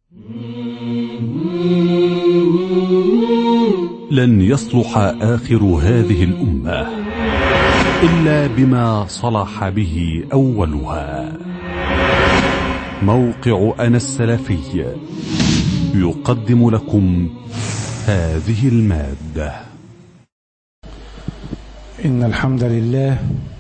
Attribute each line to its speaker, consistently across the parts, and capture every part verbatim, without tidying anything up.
Speaker 1: لن يصلح آخر هذه الأمة إلا بما صلح به أولها. موقع أنا السلفي يقدم لكم هذه المادة.
Speaker 2: إن الحمد لله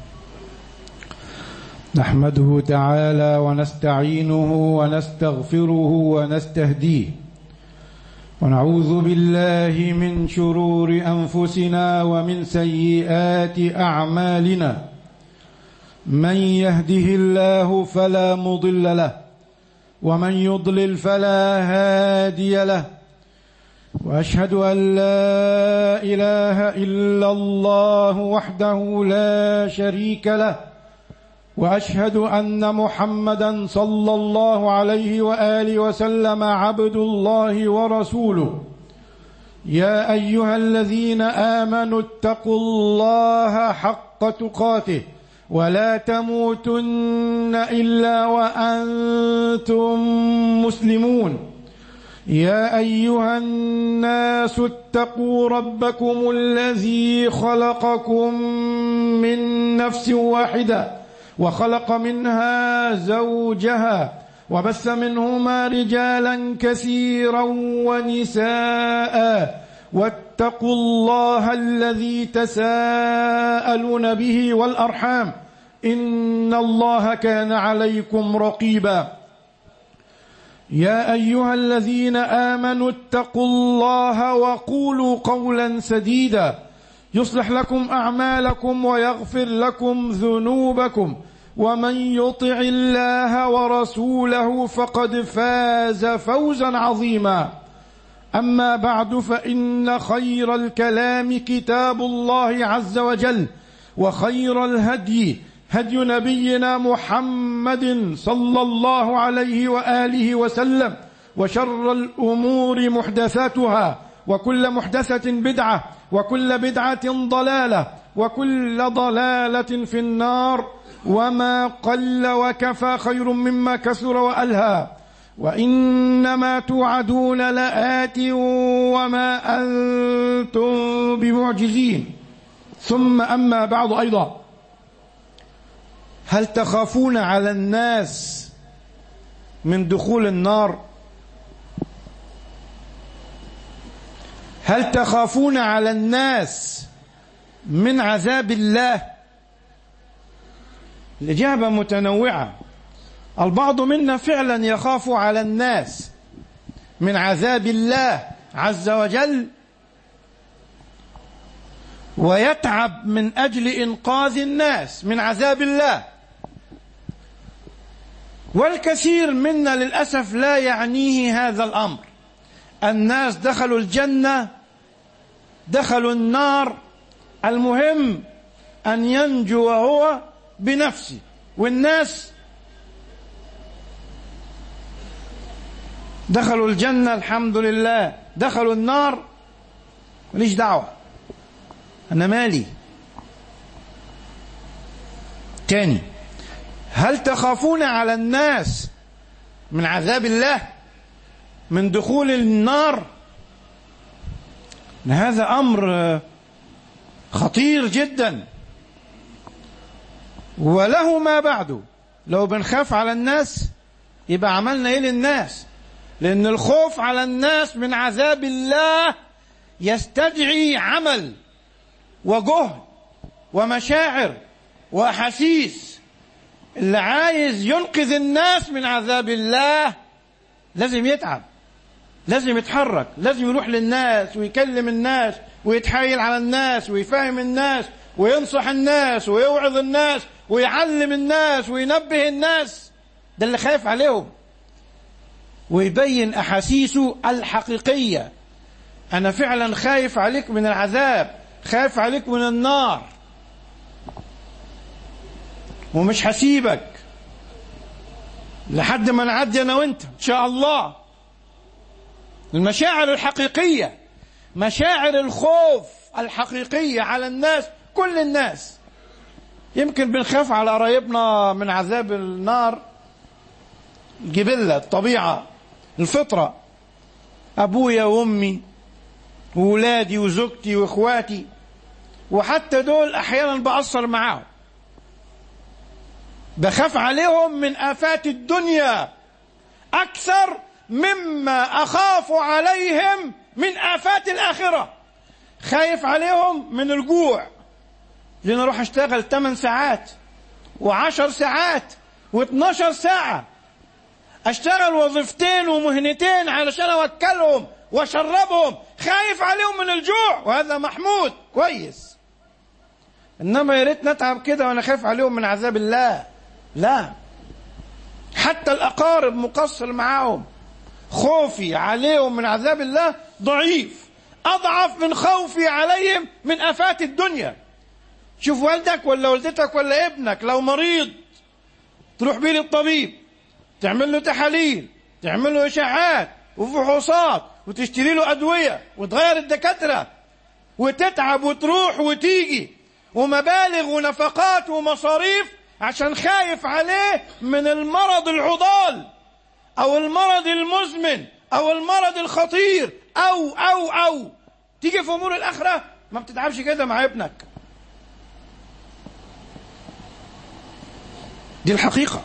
Speaker 2: نحمده تعالى ونستعينه ونستغفره ونستهديه، ونعوذ بالله من شرور أنفسنا ومن سيئات أعمالنا. من يهده الله فلا مضل له، ومن يضلل فلا هادي له، وأشهد أن لا إله إلا الله وحده لا شريك له، وأشهد أن محمدا صلى الله عليه وآله وسلم عبد الله ورسوله. يا أيها الذين آمنوا اتقوا الله حق تقاته ولا تموتن إلا وأنتم مسلمون. يا أيها الناس اتقوا ربكم الذي خلقكم من نفس واحدة وخلق منها زوجها وبث منهما رجالا كثيرا ونساء، واتقوا الله الذي تساءلون به والأرحام إن الله كان عليكم رقيبا. يا أيها الذين آمنوا اتقوا الله وقولوا قولا سديدا يصلح لكم أعمالكم ويغفر لكم ذنوبكم، ومن يطع الله ورسوله فقد فاز فوزا عظيما. أما بعد، فإن خير الكلام كتاب الله عز وجل، وخير الهدي هدي نبينا محمد صلى الله عليه وآله وسلم، وشر الأمور محدثاتها، وكل محدثة بدعة، وكل بدعة ضلالة، وكل ضلالة في النار. وما قل وكفى خير مما كثر وألهى، وإنما توعدون لآت وما أنتم بمعجزين. ثم أما بعد أيضا، هل تخافون على الناس من دخول النار؟ هل تخافون على الناس من عذاب الله؟ الإجابة متنوعة. البعض منا فعلا يخاف على الناس من عذاب الله عز وجل، ويتعب من أجل إنقاذ الناس من عذاب الله. والكثير منا للأسف لا يعنيه هذا الأمر. الناس دخلوا الجنة، دخلوا النار، المهم أن ينجو هو بنفسه، والناس دخلوا الجنة الحمد لله، دخلوا النار ماليش دعوة، أنا مالي. تاني، هل تخافون على الناس من عذاب الله، من دخول النار؟ هذا أمر خطير جدا، وله ما بعده. لو بنخاف على الناس يبقى عملنا ايه للناس؟ لأن الخوف على الناس من عذاب الله يستدعي عمل وجهد ومشاعر وأحاسيس. اللي عايز ينقذ الناس من عذاب الله لازم يتعب، لازم يتحرك، لازم يروح للناس ويكلم الناس ويتحايل على الناس ويفهم الناس وينصح الناس ويوعظ الناس ويعلم الناس وينبه الناس. ده اللي خايف عليهم، ويبين أحاسيسه الحقيقية. أنا فعلا خايف عليك من العذاب، خايف عليك من النار، ومش هسيبك لحد ما نعدي أنا وأنت إن شاء الله. المشاعر الحقيقية، مشاعر الخوف الحقيقية على الناس، كل الناس. يمكن بنخاف على قرايبنا من عذاب النار، الجبلة، الطبيعة، الفطرة، أبويا وأمي وولادي وزوجتي وإخواتي، وحتى دول أحيانا بأثر معاهم، بخاف عليهم من آفات الدنيا أكثر مما أخاف عليهم من آفات الآخرة. خايف عليهم من الجوع، لأن أروح أشتغل ثمان ساعات وعشر ساعات واثناشر ساعة، أشتغل وظيفتين ومهنتين علشان أوكلهم وأشربهم، خايف عليهم من الجوع، وهذا محمود كويس. إنما يا ريت نتعب كده وأنا خايف عليهم من عذاب الله. لا، حتى الأقارب مقصر معاهم، خوفي عليهم من عذاب الله ضعيف، أضعف من خوفي عليهم من آفات الدنيا. شوف والدك ولا والدتك ولا ابنك لو مريض، تروح بيه للطبيب، تعمل له تحاليل، تعمل له إشاعات وفحوصات، وتشتري له أدوية، وتغير الدكاترة، وتتعب وتروح وتيجي، ومبالغ ونفقات ومصاريف، عشان خايف عليه من المرض العضال أو المرض المزمن أو المرض الخطير أو أو أو تيجي في أمور الآخرة ما بتتعبش كده مع ابنك. دي الحقيقة.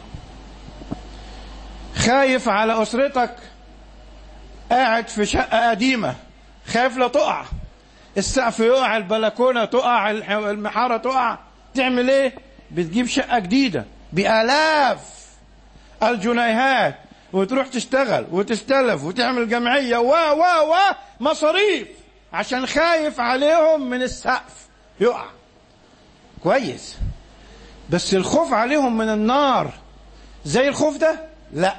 Speaker 2: خايف على أسرتك، قاعد في شقة قديمة، خايف لا تقع، السقف يقع، البلكونة تقع، المحارة تقع، تعمل ايه؟ بتجيب شقة جديدة بآلاف الجنيهات، وتروح تشتغل وتستلف وتعمل جمعية و و و مصاريف، عشان خايف عليهم من السقف يقع. كويس، بس الخوف عليهم من النار زي الخوف ده؟ لا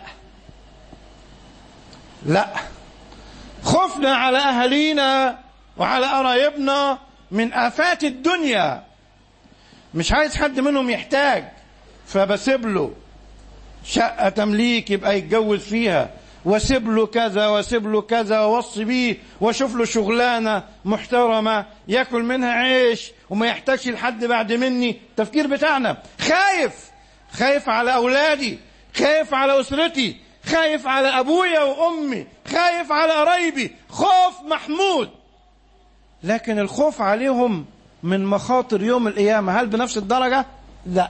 Speaker 2: لا، خوفنا على أهالينا وعلى قرايبنا من آفات الدنيا. مش عايز حد منهم يحتاج، فبسيب له شقة تمليك يبقى يتجوز فيها، واسيب له كذا واسيب له كذا، واوصي بيه، واشوف له شغلانة محترمة ياكل منها عيش وما يحتاجش لحد بعد مني. التفكير بتاعنا خايف، خايف على أولادي، خايف على أسرتي، خايف على أبويا وأمي، خايف على قرايبي، خوف محمود. لكن الخوف عليهم من مخاطر يوم القيامة هل بنفس الدرجة؟ لا،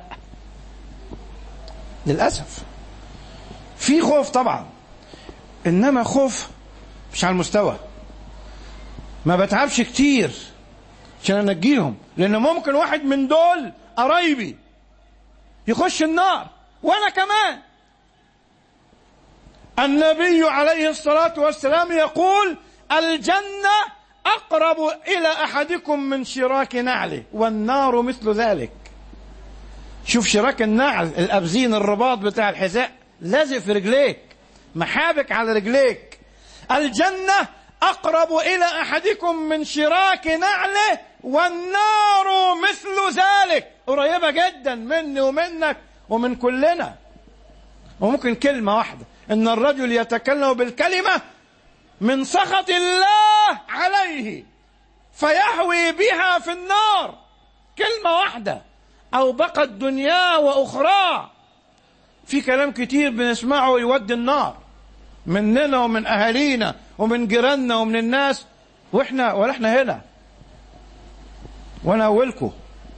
Speaker 2: للأسف في خوف طبعا، إنما خوف مش على المستوى. ما بتعبش كتير عشان أنجيهم، لأن ممكن واحد من دول قرايبي يخش النار وأنا كمان. النبي عليه الصلاة والسلام يقول: الجنة أقرب إلى أحدكم من شراك نعله، والنار مثل ذلك. شوف شراك النعل، الأبزين، الرباط بتاع الحذاء لازق في رجليك، محابك على رجليك. الجنة أقرب إلى أحدكم من شراك نعله، والنار مثل ذلك، قريبة جدا مني ومنك ومن كلنا. وممكن كلمة واحدة، إن الرجل يتكلم بالكلمة من سخط الله عليه فيهوي بها في النار، كلمة واحدة أو بقت دنيا وأخرى. في كلام كتير بنسمعه يودي النار، مننا ومن أهالينا ومن جيراننا ومن الناس، وإحنا ولا إحنا هنا. وأنا أولكم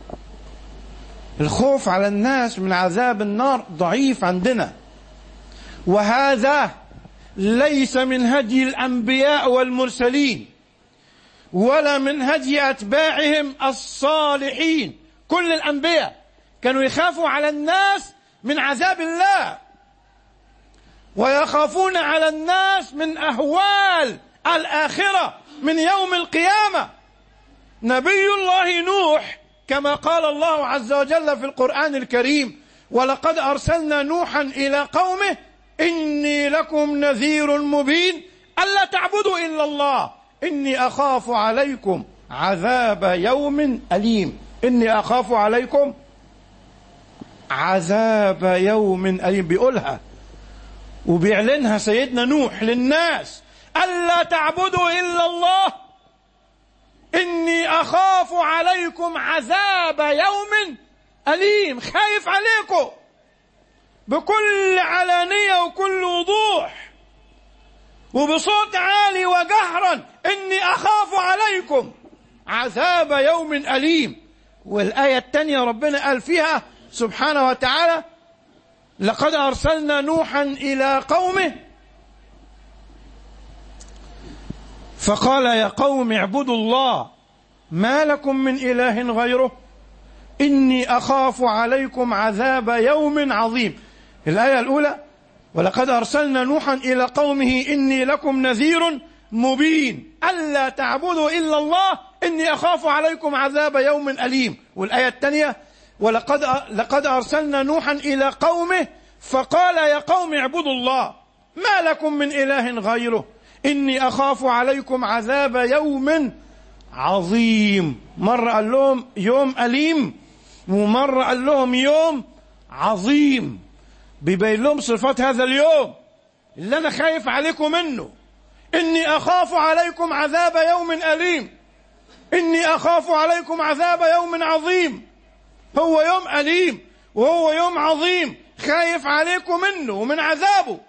Speaker 2: الخوف على الناس من عذاب النار ضعيف عندنا، وهذا ليس من هدي الأنبياء والمرسلين ولا من هدي أتباعهم الصالحين. كل الأنبياء كانوا يخافوا على الناس من عذاب الله، ويخافون على الناس من أهوال الآخرة من يوم القيامة. نبي الله نوح كما قال الله عز وجل في القرآن الكريم: ولقد أرسلنا نوحا إلى قومه إني لكم نذير مبين ألا تعبدوا إلا الله إني أخاف عليكم عذاب يوم أليم. إني أخاف عليكم عذاب يوم أليم، بيقولها وبيعلنها سيدنا نوح للناس: ألا تعبدوا إلا الله إني أخاف عليكم عذاب يوم أليم. خايف عليكم بكل علانية وكل وضوح. وبصوت عالي وجهرا إني أخاف عليكم عذاب يوم أليم. والآية الثانية ربنا قال فيها سبحانه وتعالى لقد أرسلنا نوحا إلى قومه فقال يا قوم اعبدوا الله ما لكم من إله غيره إني أخاف عليكم عذاب يوم عظيم. الآية الأولى ولقد أرسلنا نوحا إلى قومه إني لكم نذير مبين ألا تعبدوا إلا الله إني أخاف عليكم عذاب يوم أليم. والآية الثانية ولقد لقد أرسلنا نوحا إلى قومه فقال يا قوم اعبدوا الله ما لكم من إله غيره إني أخاف عليكم عذاب يوم عظيم. مرة قال لهم يوم أليم ومرة قال لهم يوم عظيم، بيبين لهم صفات هذا اليوم اللي أنا خايف عليكم منه. إني أخاف عليكم عذاب يوم أليم، إني أخاف عليكم عذاب يوم عظيم. هو يوم أليم وهو يوم عظيم، خايف عليكم منه ومن عذابه.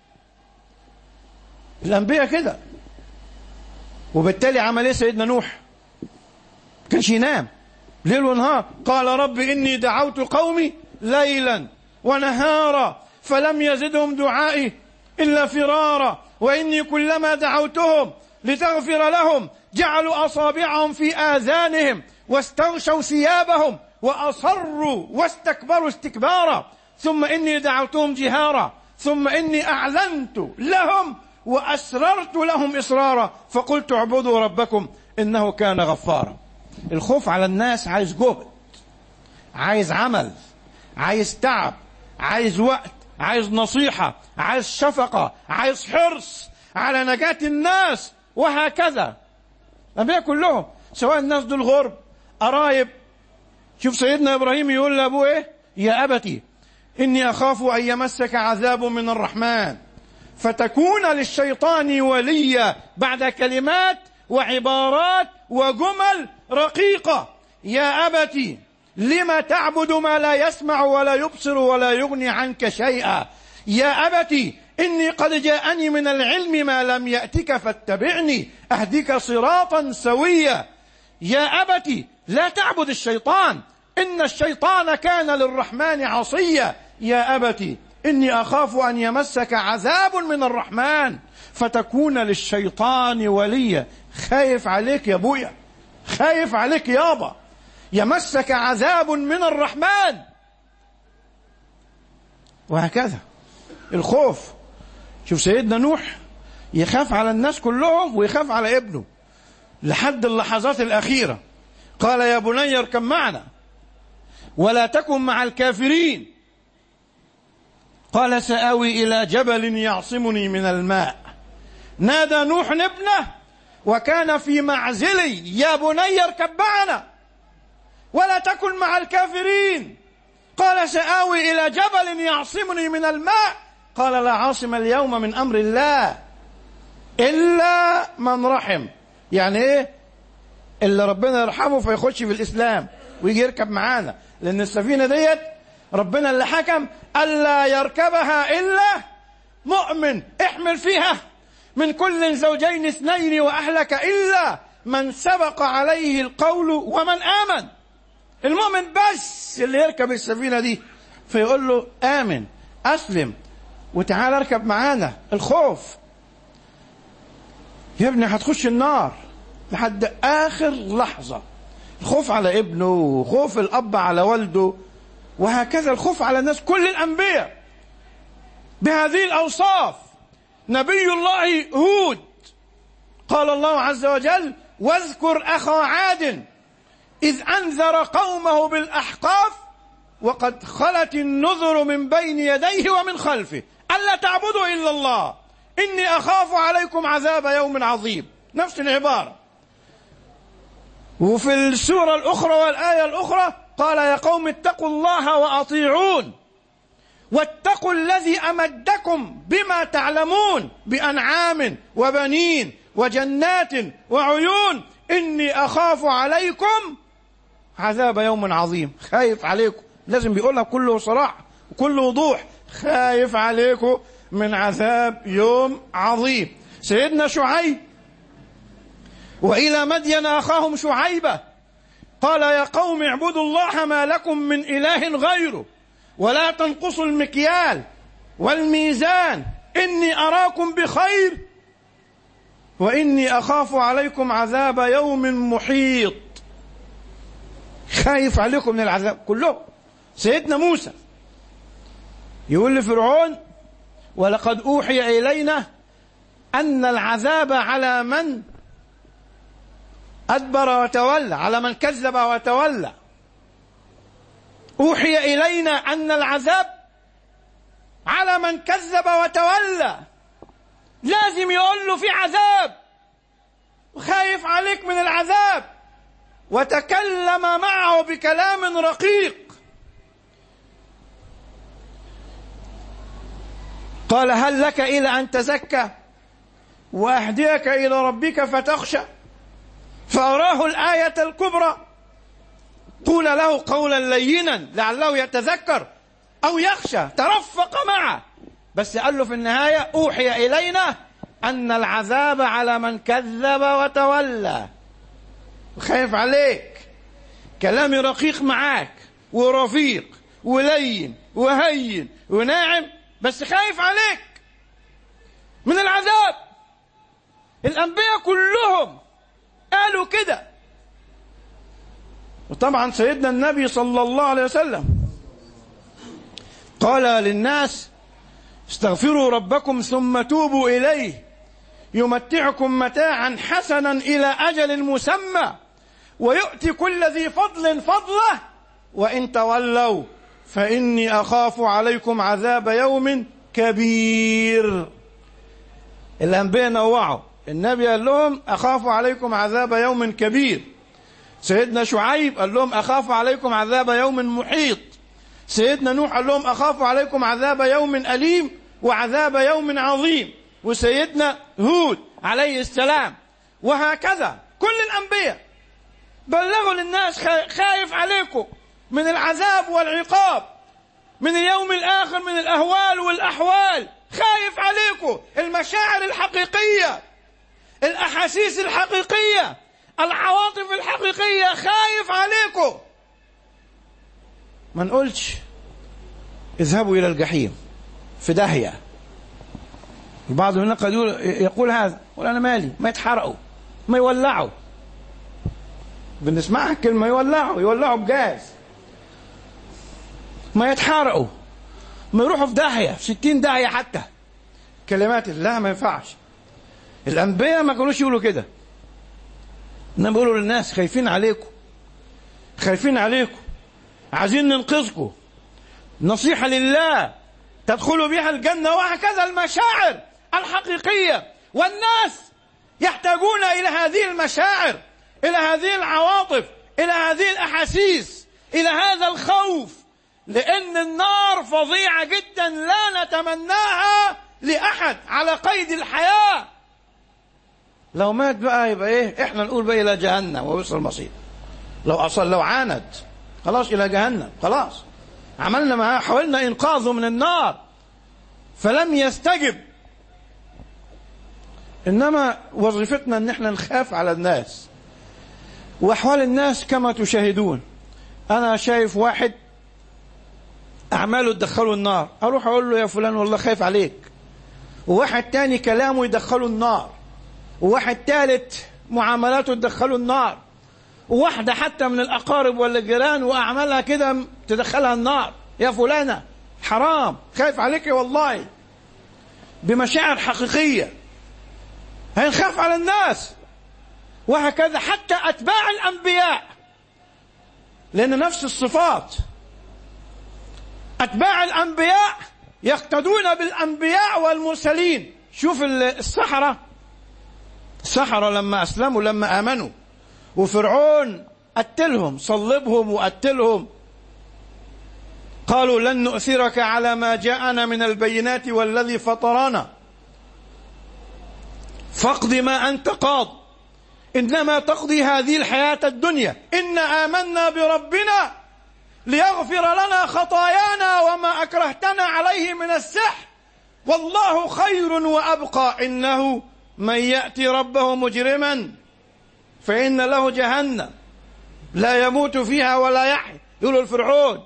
Speaker 2: الأنبياء كده. وبالتالي عمل ايه سيدنا نوح؟ كانش ينام ليل ونهار. قال رب إني دعوت قومي ليلا ونهارا فلم يزدهم دعائي إلا فرارا وإني كلما دعوتهم لتغفر لهم جعلوا أصابعهم في آذانهم واستغشوا ثيابهم وأصروا واستكبروا استكبارا ثم إني دعوتهم جهارا ثم إني أعلنت لهم وأسررت لهم إسرارا فقلت اعبدوا ربكم إنه كان غفارا. الخوف على الناس عايز جهد، عايز عمل، عايز تعب، عايز وقت، عايز نصيحة، عايز شفقة، عايز حرص على نجاة الناس، وهكذا. الأنبياء كلهم سواء الناس دول غرب قرايب. شوف سيدنا إبراهيم يقول لأبوه إيه؟ يا أبتي إني أخاف أن يمسك عذاب من الرحمن فتكون للشيطان وليا، بعد كلمات وعبارات وجمل رقيقة. يا أبتي لم تعبد ما لا يسمع ولا يبصر ولا يغني عنك شيئا. يا أبتي إني قد جاءني من العلم ما لم يأتك فاتبعني أهدك صراطا سويا. يا أبتي لا تعبد الشيطان إن الشيطان كان للرحمن عصيا. يا أبتي إني أخاف أن يمسك عذاب من الرحمن فتكون للشيطان وليا. خايف عليك يا أبويا، خايف عليك يابا، يمسك عذاب من الرحمن. وهكذا الخوف. شوف سيدنا نوح يخاف على الناس كلهم ويخاف على ابنه لحد اللحظات الأخيرة. قال يا بني اركب معنا ولا تكن مع الكافرين. قال سآوي إلى جبل يعصمني من الماء. نادى نوح ابنه وكان في معزل يا بني اركب معنا ولا تكن مع الكافرين. قال سآوي إلى جبل يعصمني من الماء. قال لا عاصم اليوم من أمر الله إلا من رحم. يعني إيه؟ اللي ربنا يرحمه فيخش في الإسلام ويجي يركب معانا، لأن السفينة ديت ربنا اللي حكم ألا يركبها إلا مؤمن. احمل فيها من كل زوجين اثنين وأهلك إلا من سبق عليه القول ومن آمن. المؤمن بس اللي يركب السفينة دي، فيقول له آمن أسلم وتعال اركب معانا. الخوف يا ابني هتخش النار لحد آخر لحظة. الخوف على ابنه، خوف الأب على والده، وهكذا الخوف على الناس. كل الأنبياء بهذه الأوصاف. نبي الله هود قال الله عز وجل واذكر أخا عاد إذ أنذر قومه بالأحقاف وقد خلت النذر من بين يديه ومن خلفه ألا تعبدوا إلا الله إني أخاف عليكم عذاب يوم عظيم. نفس العبارة. وفي السورة الأخرى والآية الأخرى قال يا قوم اتقوا الله وأطيعون واتقوا الذي أمدكم بما تعلمون بأنعام وبنين وجنات وعيون إني أخاف عليكم عذاب يوم عظيم. خايف عليكم، لازم بيقولها بكل صراحة وكل وضوح، خايف عليكم من عذاب يوم عظيم. سيدنا شعيب: وإلى مدين أخاهم شعيبة قال يا قوم اعبدوا الله ما لكم من إله غيره ولا تنقصوا المكيال والميزان إني أراكم بخير وإني أخاف عليكم عذاب يوم محيط. خايف عليكم من العذاب كله. سيدنا موسى يقول لفرعون: ولقد أوحي إلينا أن العذاب على من أدبر وتولى، على من كذب وتولى. أوحي إلينا أن العذاب على من كذب وتولى. لازم يقول له في عذاب وخايف عليك من العذاب، وتكلم معه بكلام رقيق. قال: هل لك إلى أن تزكى وأهديك إلى ربك فتخشى؟ فأراه الآية الكبرى. قول له قولا لينا لعله يتذكر أو يخشى. ترفق معه، بس قال له في النهاية: أوحي إلينا أن العذاب على من كذب وتولى. خايف عليك، كلامي رقيق معاك ورفيق ولين وهين وناعم، بس خايف عليك من العذاب. الأنبياء كلهم قالوا كده. وطبعا سيدنا النبي صلى الله عليه وسلم قال للناس: استغفروا ربكم ثم توبوا إليه يمتعكم متاعا حسنا إلى أجل مسمى ويؤتي كل ذي فضل فضله وإن تولوا فإني أخاف عليكم عذاب يوم كبير. الأنبياء نوعوا. النبي قال لهم: أخاف عليكم عذاب يوم كبير. سيدنا شعيب قال لهم: أخاف عليكم عذاب يوم محيط. سيدنا نوح قال لهم: أخاف عليكم عذاب يوم أليم وعذاب يوم عظيم. وسيدنا هود عليه السلام. وهكذا كل الأنبياء بلغوا للناس: خايف عليكم من العذاب والعقاب، من اليوم الآخر، من الأهوال والأحوال. خايف عليكم المشاعر الحقيقية، الأحاسيس الحقيقية، العواطف الحقيقية. خايف عليكم. ما نقولش اذهبوا إلى الجحيم في داهية. البعض هنا قد يقول هذا، يقول أنا مالي، ما يتحرقوا، ما يولعوا. بنسمعها كلمة يولعوا، يولعوا بجاز، ما يتحرقوا، ما يروحوا في داهية، في ستين داهية حتى. كلمات الله ما ينفعش. الأنبياء ما كانوش يقولوا كده. إنما بيقولوا للناس: خايفين عليكم، خايفين عليكم، عايزين ننقذكم، نصيحة لله تدخلوا بها الجنة. وهكذا المشاعر الحقيقية. والناس يحتاجون إلى هذه المشاعر، إلى هذه العواطف، إلى هذه الأحاسيس، إلى هذا الخوف، لأن النار فظيعة جدا لا نتمناها لأحد على قيد الحياة. لو مات بقى يبقى إيه؟ إحنا نقول بقى إلى جهنم وبئس المصير. لو أصل لو عاند خلاص إلى جهنم، خلاص عملنا ما حاولنا إنقاذه من النار فلم يستجب. إنما وظيفتنا إن إحنا نخاف على الناس وأحوال الناس كما تشاهدون. أنا شايف واحد أعماله تدخله النار، أروح أقول له: يا فلان والله خايف عليك. وواحد تاني كلامه يدخله النار، وواحد ثالث معاملاته تدخله النار، وواحدة حتى من الأقارب ولا الجيران وأعمالها كده تدخلها النار. يا فلانة حرام، خايف عليك والله. بمشاعر حقيقية هنخاف على الناس. وهكذا حتى أتباع الأنبياء، لأن نفس الصفات. أتباع الأنبياء يقتدون بالأنبياء والمرسلين. شوف السحرة، السحرة لما أسلموا، لما آمنوا، وفرعون قتلهم، صلبهم وقتلهم، قالوا: لن نؤثرك على ما جاءنا من البينات والذي فطرنا فاقض ما أنت قاض إنما تقضي هذه الحياة الدنيا إنا آمنا بربنا ليغفر لنا خطايانا وما أكرهتنا عليه من السحر والله خير وأبقى إنه من يأتي ربه مجرما فإن له جهنم لا يموت فيها ولا يحيا. يقول الفرعون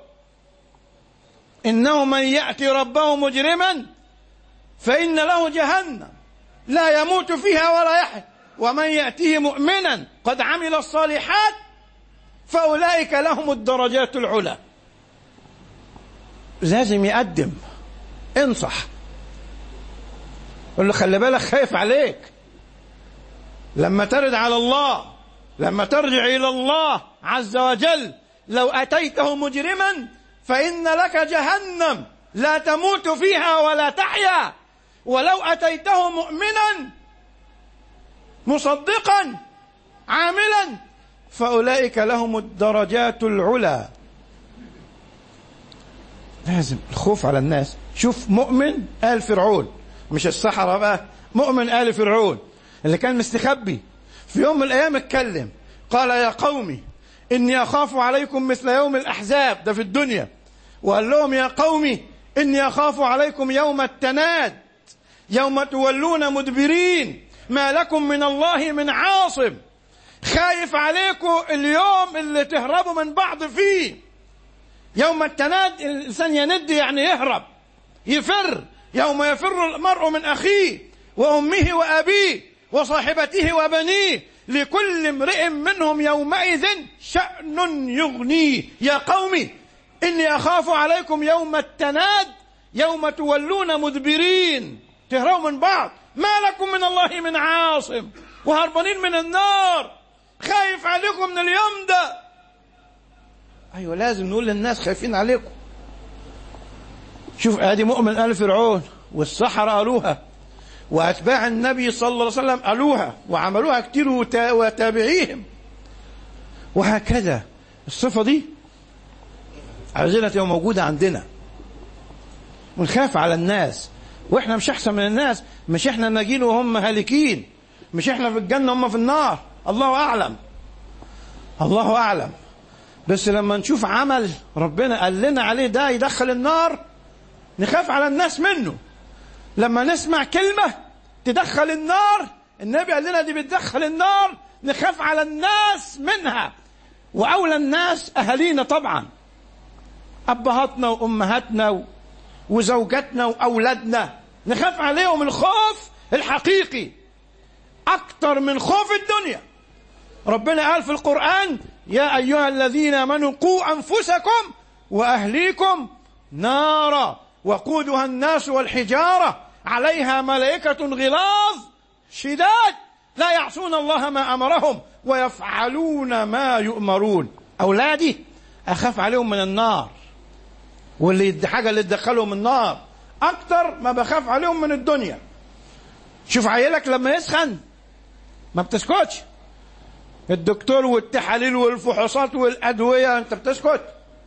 Speaker 2: إنه من يأتي ربه مجرما فإن له جهنم لا يموت فيها ولا يحيا ومن يأتيه مؤمنا قد عمل الصالحات فأولئك لهم الدرجات العلى. لازم يقدم، انصح، قل له خلي بالك خايف عليك لما ترد على الله، لما ترجع إلى الله عز وجل. لو أتيته مجرما فإن لك جهنم لا تموت فيها ولا تحيا، ولو أتيته مؤمنا مصدقا عاملا فأولئك لهم الدرجات العلى. لازم الخوف على الناس. شوف مؤمن آل فرعون، مش السحرة بقى، مؤمن آل فرعون اللي كان مستخبي في يوم من الأيام اتكلم قال يا قومي إني أخاف عليكم مثل يوم الأحزاب، ده في الدنيا. وقال لهم يا قومي إني أخاف عليكم يوم التناد يوم تولون مدبرين ما لكم من الله من عاصم. خايف عليكم اليوم اللي تهربوا من بعض فيه. يوم التناد الإنسان يند يعني يهرب يفر، يوم يفر المرء من أخيه وأمه وأبيه وصاحبته وبنيه لكل امرئ منهم يومئذ شأن يغنيه. يا قومي إني أخاف عليكم يوم التناد يوم تولون مدبرين، تهربوا من بعض، ما لكم من الله من عاصم، وهربانين من النار، خايف عليكم من اليوم ده. أيوة لازم نقول للناس خايفين عليكم. شوف ادي مؤمن آل فرعون والسحرة قالوها وأتباع النبي صلى الله عليه وسلم قالوها وعملوها كتير وتابعيهم، وهكذا الصفة دي عايزينها تبقى موجودة عندنا. ونخاف على الناس، واحنا مش احسن من الناس، مش احنا ناجين وهم هالكين، مش احنا في الجنة هم في النار، الله أعلم، الله أعلم. بس لما نشوف عمل ربنا قال لنا عليه ده يدخل النار نخاف على الناس منه. لما نسمع كلمة تدخل النار، النبي قال لنا دي بتدخل النار، نخاف على الناس منها. وأولى الناس أهالينا طبعا، أبهاتنا وأمهاتنا وزوجاتنا وأولادنا، نخاف عليهم الخوف الحقيقي أكتر من خوف الدنيا. ربنا قال في القرآن يا أيها الذين آمنوا قوا أنفسكم وأهليكم نارا وقودها الناس والحجارة عليها ملائكة غلاظ شداد لا يعصون الله ما أمرهم ويفعلون ما يؤمرون. أولادي أخاف عليهم من النار، واللي حاجة اللي تدخلهم النار أكتر ما بخاف عليهم من الدنيا. شوف عيلك لما يسخن ما بتسكتش، الدكتور والتحاليل والفحوصات والأدوية أنت بتسكت،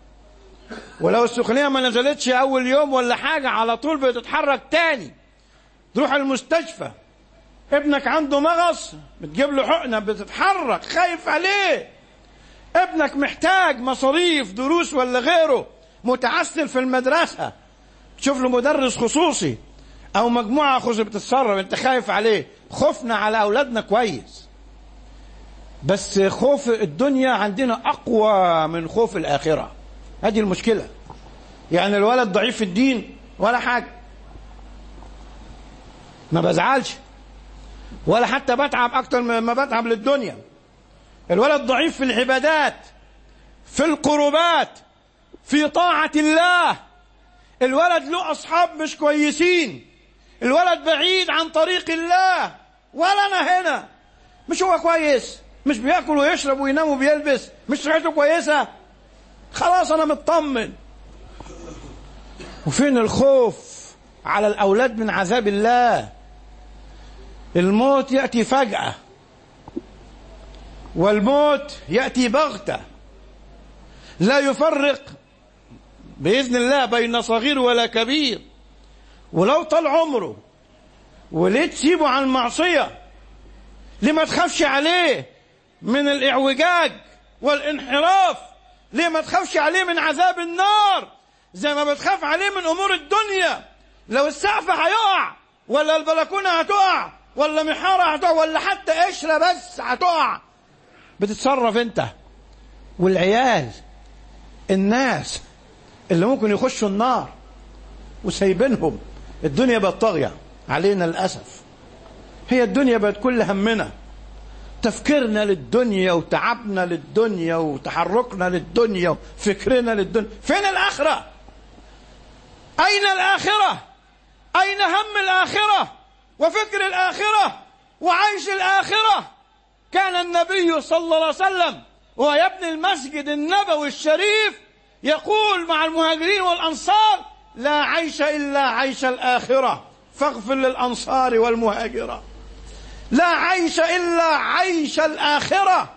Speaker 2: ولو السخونية ما نزلتش أول يوم ولا حاجة على طول بتتحرك تاني. تروح المستشفى ابنك عنده مغص بتجيب له حقنة بتتحرك، خايف عليه. ابنك محتاج مصاريف دروس ولا غيره، متعسل في المدرسة تشوف له مدرس خصوصي أو مجموعة خصوصي بتتصرف، أنت خايف عليه. خوفنا على أولادنا كويس، بس خوف الدنيا عندنا أقوى من خوف الآخرة. هذه المشكلة. يعني الولد ضعيف في الدين ولا حاجة، ما بزعلش ولا حتى بتعب أكتر ما بتعب للدنيا. الولد ضعيف في العبادات، في القربات، في طاعة الله. الولد له أصحاب مش كويسين، الولد بعيد عن طريق الله، ولا أنا هنا مش هو كويس، مش بيأكل ويشرب وينام وبيلبس، مش صحته كويسة، خلاص أنا مطمن. وفين الخوف على الأولاد من عذاب الله؟ الموت يأتي فجأة، والموت يأتي بغتة، لا يفرق بإذن الله بين صغير ولا كبير. ولو طال عمره وليه تسيبه عن المعصية؟ ليه ما تخافش عليه من الإعوجاج والانحراف؟ ليه ما تخافش عليه من عذاب النار زي ما بتخاف عليه من أمور الدنيا؟ لو السقف هيقع ولا البلكونة هتقع ولا محارة هتقع ولا حتى قشرة بس هتقع، بتتصرف انت والعيال الناس اللي ممكن يخشوا النار وسايبينهم. الدنيا بقت طاغية علينا للأسف. هي الدنيا بقت كل همنا، تفكيرنا للدنيا وتعبنا للدنيا وتحركنا للدنيا وفكرنا للدنيا. فين الآخرة؟ أين الآخرة؟ أين هم الآخرة وفكر الآخرة وعيش الآخرة؟ كان النبي صلى الله عليه وسلم ويبني المسجد النبوي الشريف يقول مع المهاجرين والأنصار: لا عيش إلا عيش الآخرة فاغفر للأنصار والمهاجرة. لا عيش إلا عيش الآخرة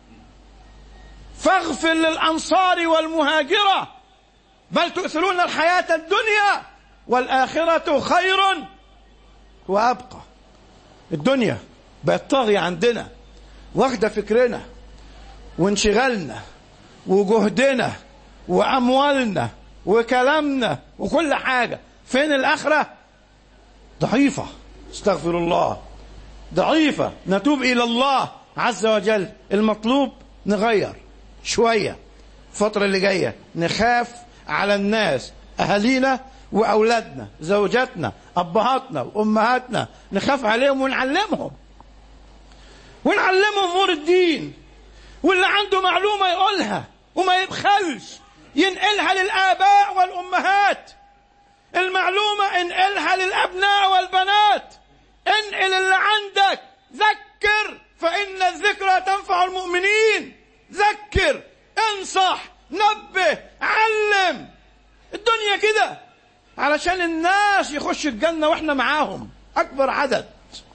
Speaker 2: فاغفر للأنصار والمهاجرة، بل تؤثرون الحياة الدنيا والآخرة خير وأبقى. الدنيا بقت طاغية عندنا، واخدة فكرنا وانشغالنا وجهدنا وأموالنا وكلامنا وكل حاجة. فين الآخرة؟ ضعيفة، استغفر الله، ضعيفة. نتوب إلى الله عز وجل. المطلوب نغير شوية الفترة اللي جاية، نخاف على الناس، أهالينا وأولادنا، زوجاتنا، أبهاتنا وأمهاتنا، نخاف عليهم ونعلمهم ونعلمهم أمور الدين، واللي عنده معلومة يقولها وما يبخلش، ينقلها للآباء والأمهات. المعلومة انقلها للأبناء والبنات. انقل اللي عندك، ذكر فإن الذكرى تنفع المؤمنين. ذكر، انصح، نبه، علم. الدنيا كده علشان الناس يخش الجنة واحنا معاهم أكبر عدد.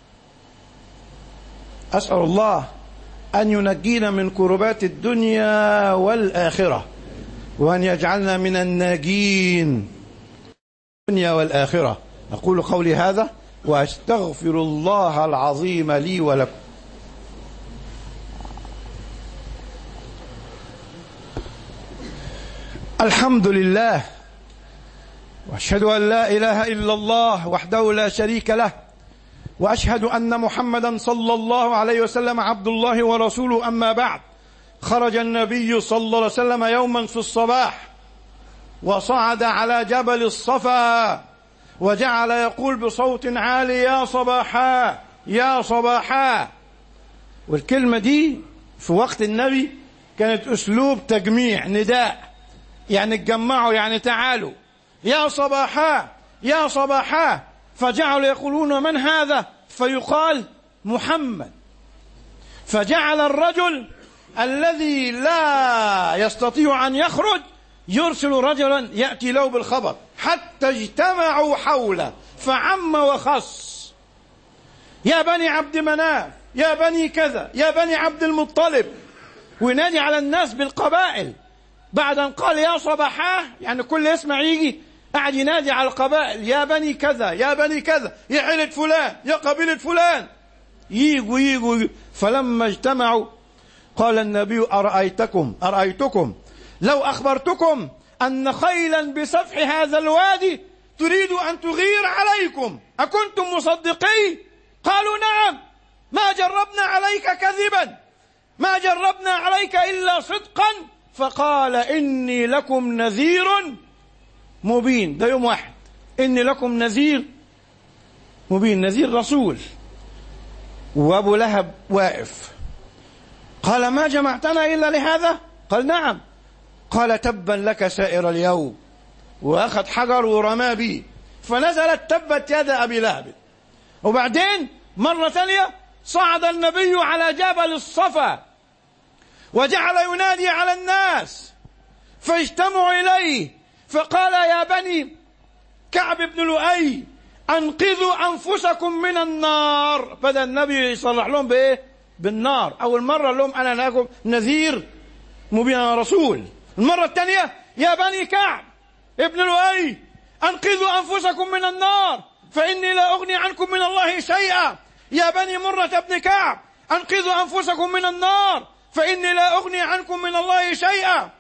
Speaker 2: أسأل الله أن ينجينا من كربات الدنيا والآخرة، وأن يجعلنا من الناجين الدنيا والآخرة. أقول قولي هذا وأستغفر الله العظيم لي ولكم. الحمد لله، وأشهد أن لا إله إلا الله وحده لا شريك له، وأشهد أن محمدا صلى الله عليه وسلم عبد الله ورسوله. أما بعد، خرج النبي صلى الله عليه وسلم يوما في الصباح وصعد على جبل الصفا وجعل يقول بصوت عالي: يا صباحا يا صباحا. والكلمة دي في وقت النبي كانت أسلوب تجميع، نداء، يعني اتجمعوا، يعني تعالوا يا صباحا يا صباحا. فجعلوا يقولون: من هذا؟ فيقال: محمد. فجعل الرجل الذي لا يستطيع أن يخرج يرسل رجلا يأتي له بالخبر، حتى اجتمعوا حوله فعم وخص: يا بني عبد مناف، يا بني كذا، يا بني عبد المطلب. وينادي على الناس بالقبائل. بعد أن قال يا صباحاه، يعني كل اسمع يجي قاعد ينادي على القبائل: يا بني كذا، يا بني كذا، يا عيلة فلان، يا قبيلة فلان. ييجوا ييجوا. فلما اجتمعوا قال النبي: أرأيتكم أرأيتكم لو أخبرتكم أن خيلا بسفح هذا الوادي تريد أن تغير عليكم أكنتم مصدقين؟ قالوا: نعم، ما جربنا عليك كذبا، ما جربنا عليك إلا صدقا. فقال: إني لكم نذير مبين. ده يوم واحد، إني لكم نذير مبين، نذير رسول. وأبو لهب واقف. قال: ما جمعتنا إلا لهذا؟ قال: نعم. قال: تبا لك سائر اليوم. وأخذ حجر ورماه به، فنزلت تبت يد أبي لهب. وبعدين مرة ثانية صعد النبي على جبل الصفا وجعل ينادي على الناس فاجتمعوا إليه، فقال: يا بني كعب بن لؤي، أنقذوا أنفسكم من النار. بدأ النبي يصرح لهم بإيه؟ بالنار. أول مرة لهم: أنا لكم نذير مبين رسول. المرة الثانية: يا بني كعب ابن لؤي، أنقذوا أنفسكم من النار فإني لا أغني عنكم من الله شيئا. يا بني مرة بن كعب، أنقذوا أنفسكم من النار فإني لا أغني عنكم من الله شيئا.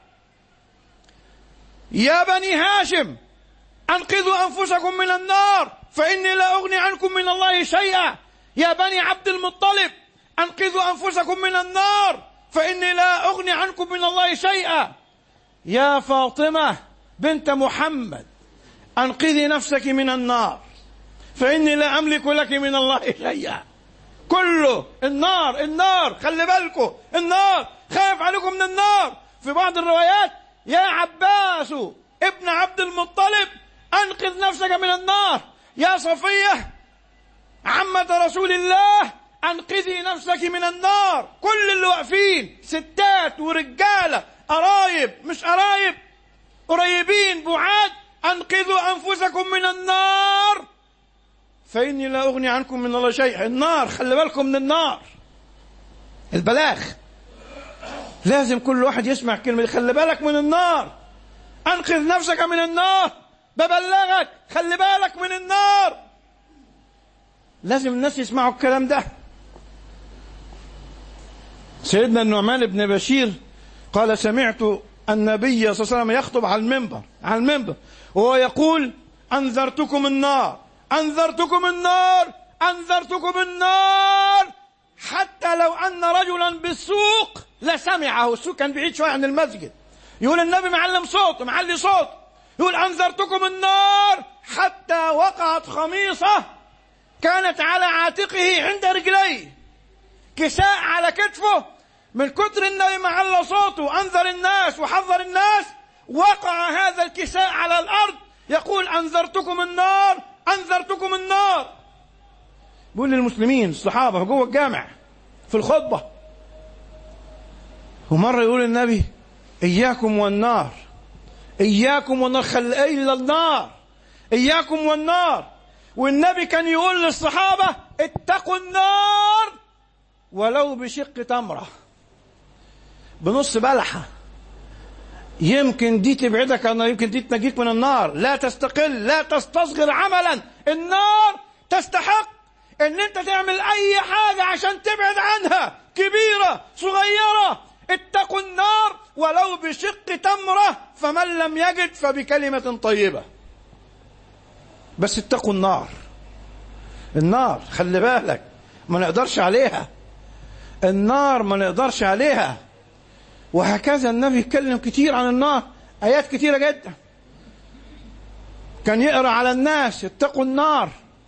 Speaker 2: يا بني هاشم، أنقذوا أنفسكم من النار فإني لا أغني عنكم من الله شيئا. يا بني عبد المطلب أنقذوا أنفسكم من النار فإني لا أغني عنكم من الله شيئا. يا فاطمة بنت محمد أنقذي نفسك من النار فإني لا أملك لك من الله شيئا. كله النار النار، خلي بالكم النار، خايف عليكم من النار. في بعض الروايات يا عباس ابن عبد المطلب أنقذ نفسك من النار. يا صفية عمة رسول الله أنقذي نفسك من النار. كل اللي واقفين ستات ورجالة، قرايب مش قرايب، قريبين بعاد، أنقذوا أنفسكم من النار فإني لا أغني عنكم من الله شيئا. النار، خلي بالكم من النار. البلاغ لازم كل واحد يسمع كلمة، خلي بالك من النار، أنقذ نفسك من النار، ببلغك خلي بالك من النار. لازم الناس يسمعوا الكلام ده. سيدنا النعمان بن بشير قال سمعت النبي صلى الله عليه وسلم يخطب على المنبر على المنبر وهو يقول أنذرتكم النار أنذرتكم النار أنذرتكم النار، حتى لو أن رجلا بالسوق لسمعه. السوق كان بعيد شوية عن المسجد، يقول النبي معلم صوت معلي صوت، يقول أنذرتكم النار حتى وقعت خميصة كانت على عاتقه عند رجليه، كساء على كتفه، من كتر النبي معلى صوته أنذر الناس وحذر الناس وقع هذا الكساء على الأرض. يقول أنذرتكم النار أنذرتكم النار. بيقول للمسلمين الصحابة جوه الجامع في الخطبة. ومرة يقول النبي إياكم والنار إياكم والنار، خل إلا النار، إياكم والنار. والنبي كان يقول للصحابة اتقوا النار ولو بشق تمرة، بنص بلحة، يمكن دي تبعدك، يمكن دي تنجيك من النار. لا تستقل، لا تستصغر عملا. النار تستحق ان انت تعمل اي حاجة عشان تبعد عنها، كبيرة صغيرة. اتقوا النار ولو بشق تمرة، فمن لم يجد فبكلمة طيبة. بس اتقوا النار. النار خلي بالك ما نقدرش عليها، النار ما نقدرش عليها. وهكذا النبي يتكلم كتير عن النار، آيات كتيرة جدا. كان يقرأ على الناس اتقوا النار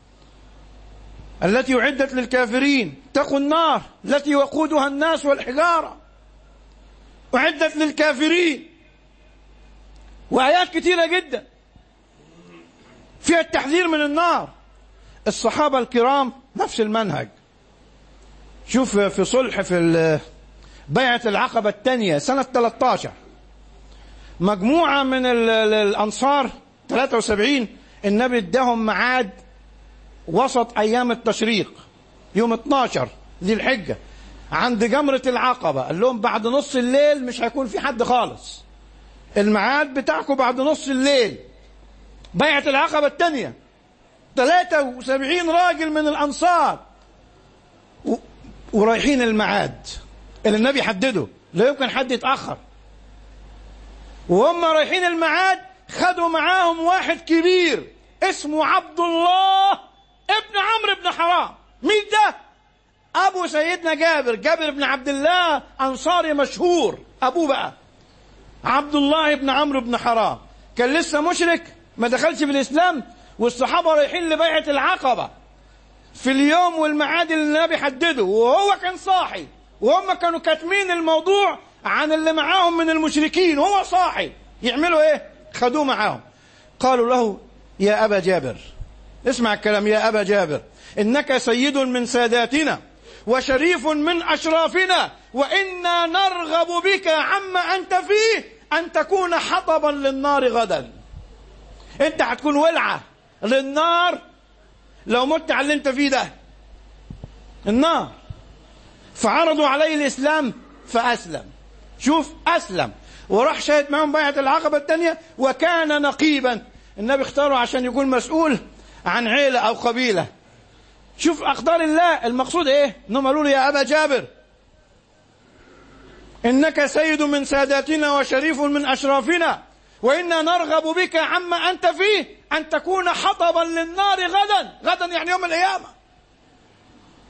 Speaker 2: التي أعدت للكافرين، اتقوا النار التي وقودها الناس والحجارة أعدت للكافرين. وآيات كتيرة جدا فيها التحذير من النار. الصحابة الكرام نفس المنهج. شوف في صلح في بيعة العقبة الثانية سنة ثلاثة عشر، مجموعة من الأنصار ثلاثة وسبعين النبي اداهم ميعاد وسط أيام التشريق يوم اثناشر ذي الحجة عند جمرة العقبة. قال لهم بعد نص الليل مش هيكون في حد خالص، الميعاد بتاعكم بعد نص الليل. بيعة العقبة الثانية ثلاثة وسبعين راجل من الأنصار و... ورايحين الميعاد اللي النبي حدده، لا يمكن حد يتأخر. وهم رايحين الميعاد خدوا معاهم واحد كبير اسمه عبد الله ابن عمرو بن حرام. مين ده؟ أبو سيدنا جابر، جابر بن عبد الله، أنصاري مشهور. أبوه بقى عبد الله ابن عمرو بن حرام، كان لسه مشرك ما دخلش في الإسلام. والصحابة رايحين لبيعة العقبة في اليوم والميعاد اللي النبي حدده، وهو كان صاحي، وهم كانوا كاتمين الموضوع عن اللي معاهم من المشركين، وهو صاحي. يعملوا ايه؟ خدوه معاهم. قالوا له يا أبا جابر، اسمع الكلام، يا أبا جابر إنك سيد من ساداتنا وشريف من أشرافنا، وإنا نرغب بك عما أنت فيه أن تكون حطبا للنار غدا. أنت هتكون ولعة للنار لو مت على اللي أنت فيه ده، النار. فعرضوا عليه الإسلام فأسلم. شوف أسلم وراح شاهد معهم بيعة العقبة الثانية، وكان نقيبا. النبي اختاره عشان يكون مسؤول عن عيلة أو قبيلة. شوف أقدار الله. المقصود إيه؟ إنهم قالوا له يا أبا جابر إنك سيد من ساداتنا وشريف من أشرافنا، وإنا نرغب بك عما أنت فيه أن تكون حطبا للنار غدا. غدا يعني يوم القيامة.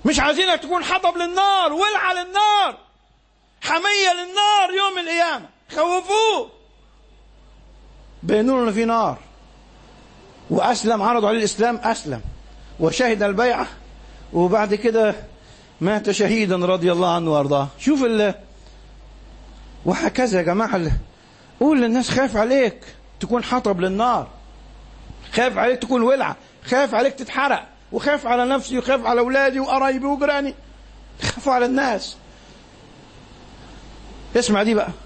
Speaker 2: مش عايزينك تكون حطب للنار، ولعة للنار، حمية للنار يوم القيامة. خوفوه، بينوا له في نار. وأسلم، عرضوا عليه الإسلام، أسلم وشهد البيعة، وبعد كده مات شهيدا رضي الله عنه وارضاه. شوف ال وهكذا يا جماعة. قول للناس خاف عليك تكون حطب للنار، خاف عليك تكون ولعة، خاف عليك تتحرق، وخاف على نفسي وخاف على أولادي وقرايبي وجيراني. خافوا على الناس. اسمع دي بقى،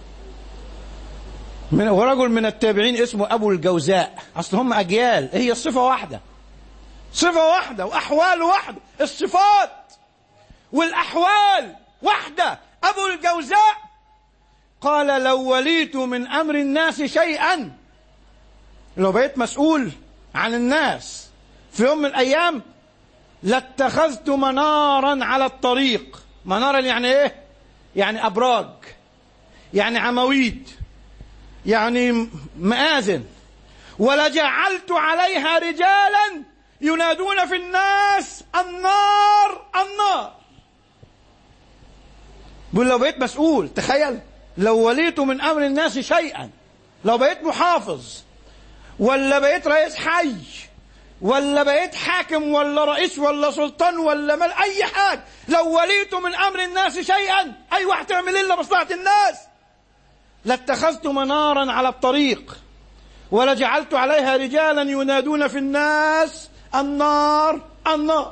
Speaker 2: من ورجل من التابعين اسمه أبو الجوزاء. أصل هم أجيال، هي الصفة واحدة، صفة واحدة وأحوال واحدة، الصفات والأحوال واحدة. أبو الجوزاء قال: لو وليت من أمر الناس شيئا، لو بقيت مسؤول عن الناس في يوم من الأيام، لاتخذت منارا على الطريق. منارا يعني إيه؟ يعني أبراج، يعني عواميد، يعني مآذن، ولجعلت عليها رجالا ينادون في الناس النار النار. بقول لو بقيت مسؤول، تخيل لو وليت من أمر الناس شيئا، لو بقيت محافظ ولا بقيت رئيس حي ولا بقيت حاكم ولا رئيس ولا سلطان ولا مال أي حاجة، لو وليت من أمر الناس شيئا، أي واحد تعمل إلا مصلحة الناس، لاتخذت منارا على الطريق ولجعلت عليها رجالا ينادون في الناس النار النار.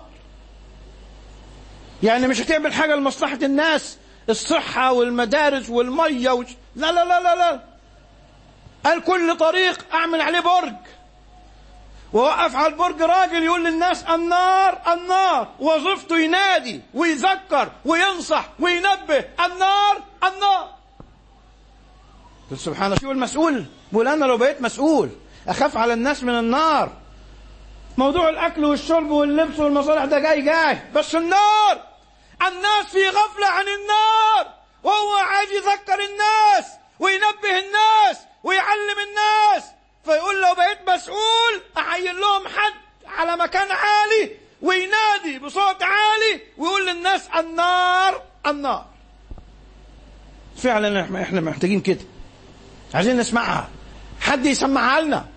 Speaker 2: يعني مش هتعمل حاجة لمصلحة الناس، الصحة والمدارس والمية وش... لا لا لا لا لا. قال كل طريق أعمل عليه برج، ووقف على البرج راجل يقول للناس النار النار، وظيفته ينادي ويذكر وينصح وينبه النار النار. سبحان الله. شو المسؤول؟ بقول أنا لو بقيت مسؤول أخاف على الناس من النار. موضوع الأكل والشرب واللبس والمصالح ده جاي جاي، بس النار، الناس في غفلة عن النار، وهو عايز يذكر الناس وينبه الناس ويعلم الناس. فيقول لو بقيت مسؤول أعين لهم حد على مكان عالي وينادي بصوت عالي ويقول للناس النار النار. فعلا احنا محتاجين كده، عايزين نسمعها، حد يسمعها لنا،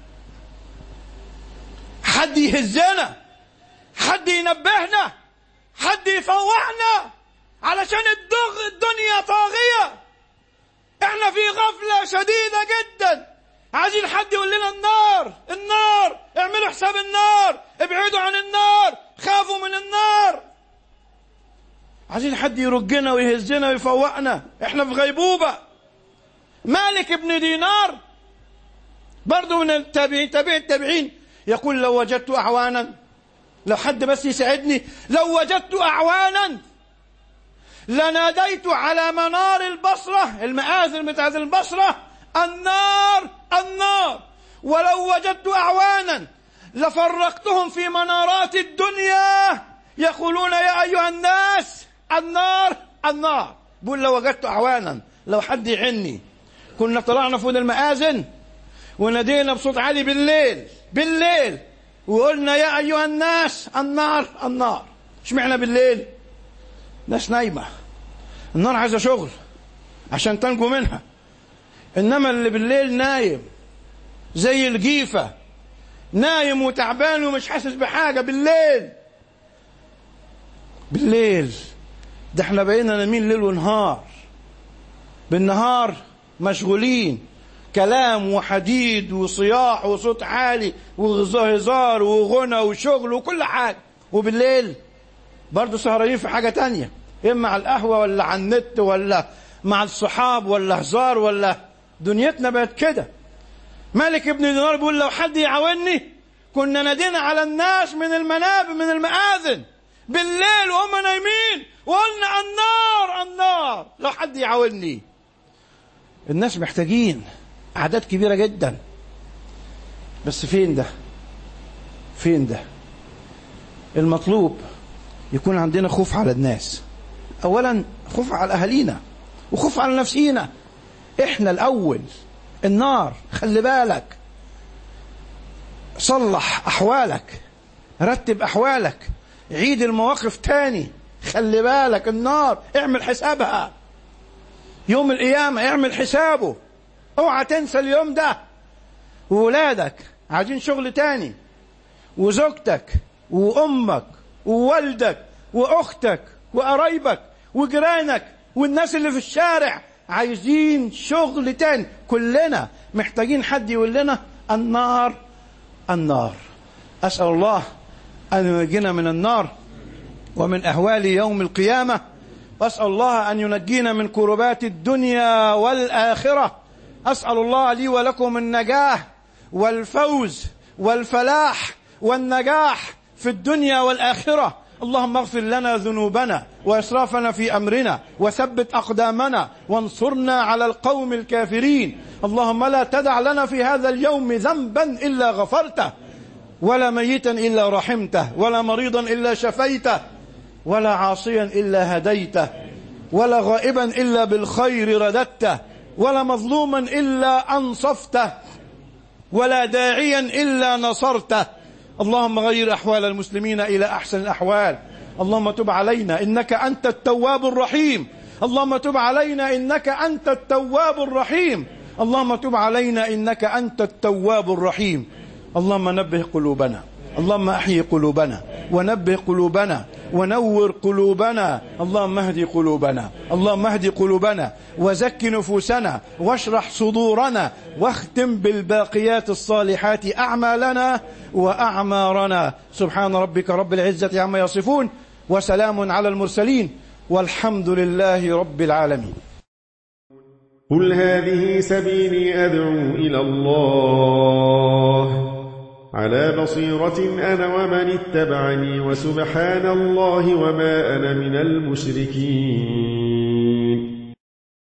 Speaker 2: حد يهزنا، حد ينبهنا، حد يفوحنا، علشان الدغ الدنيا طاغية، احنا في غفلة شديدة جدا. عايزين حد يقول لنا النار النار، اعملوا حساب النار، ابعدوا عن النار، خافوا من النار. عايزين حد يرجنا ويهزنا ويفوقنا، احنا في غيبوبة. مالك ابن دينار برضو من التابعين، تابعين التابعين، يقول لو وجدت أعوانا، لو حد بس يساعدني، لو وجدت أعوانا لناديت على منار البصرة، المآذن بتاعت البصرة، النار النار، ولو وجدت أعوانا لفرقتهم في منارات الدنيا يقولون يا أيها الناس النار النار. بقول لو وجدت أعوانا، لو حد يعني، كنا طلعنا فوق المآذن ونادينا بصوت عالي بالليل بالليل وقلنا يا أيها الناس النار النار. اشمعنى بالليل؟ ناس نايمة، النار عايزة شغل عشان تنجو منها، إنما اللي بالليل نايم زي الجيفة، نايم وتعبان ومش حاسس بحاجة بالليل. بالليل ده احنا بقينا نايمين ليل ونهار، بالنهار مشغولين كلام وحديد وصياح وصوت عالي وهزار وغنى وشغل وكل حاجة، وبالليل برضو سهرانين في حاجة تانية، إما على القهوة ولا على النت ولا مع الصحاب ولا هزار ولا دنيتنا بقت كده. مالك ابن دينار بيقول لو حد يعاوني كنا نادينا على الناس من المنابر من المآذن بالليل وهم نايمين وقلنا النار النار، لو حد يعاوني. الناس محتاجين، أعداد كبيرة جدا، بس فين ده؟ فين ده؟ المطلوب يكون عندنا خوف على الناس، أولا خوف على أهالينا وخوف على نفسينا إحنا الأول. النار خلي بالك، صلح أحوالك، رتب أحوالك، عيد المواقف تاني، خلي بالك النار اعمل حسابها، يوم القيامة اعمل حسابه، اوعى تنسى اليوم ده. وولادك عايزين شغل تاني، وزوجتك وأمك ووالدك وأختك وقرايبك وجيرانك والناس اللي في الشارع عايزين شغل تاني. كلنا محتاجين حد يقول لنا النار النار. أسأل الله أن ينجينا من النار ومن أهوال يوم القيامة، وأسأل الله أن ينجينا من كربات الدنيا والآخرة. أسأل الله لي ولكم النجاة والفوز والفلاح والنجاح في الدنيا والآخرة. اللهم اغفر لنا ذنوبنا وإسرافنا في أمرنا وثبت أقدامنا وانصرنا على القوم الكافرين. اللهم لا تدع لنا في هذا اليوم ذنبا إلا غفرته، ولا ميتا إلا رحمته، ولا مريضا إلا شفيته، ولا عاصيا إلا هديته، ولا غائبا إلا بالخير رددته، ولا مظلوما إلا أنصفته، ولا داعيا إلا نصرته. اللهم غير أحوال المسلمين إلى أحسن الأحوال. اللهم تب علينا إنك أنت التواب الرحيم. اللهم تب علينا إنك أنت التواب الرحيم. اللهم تب علينا إنك أنت التواب الرحيم. اللهم نبه قلوبنا، اللهم أحيي قلوبنا ونبه قلوبنا ونور قلوبنا. اللهم اهدي قلوبنا، اللهم اهدي قلوبنا وزك نفوسنا واشرح صدورنا، واختم بالباقيات الصالحات أعمالنا وأعمارنا. سبحان ربك رب العزة عما يصفون، وسلام على المرسلين، والحمد لله رب العالمين.
Speaker 3: قل هذه سبيلي أدعو إلى الله على بصيرة أنا ومن اتبعني، وسبحان الله وما أنا من المشركين.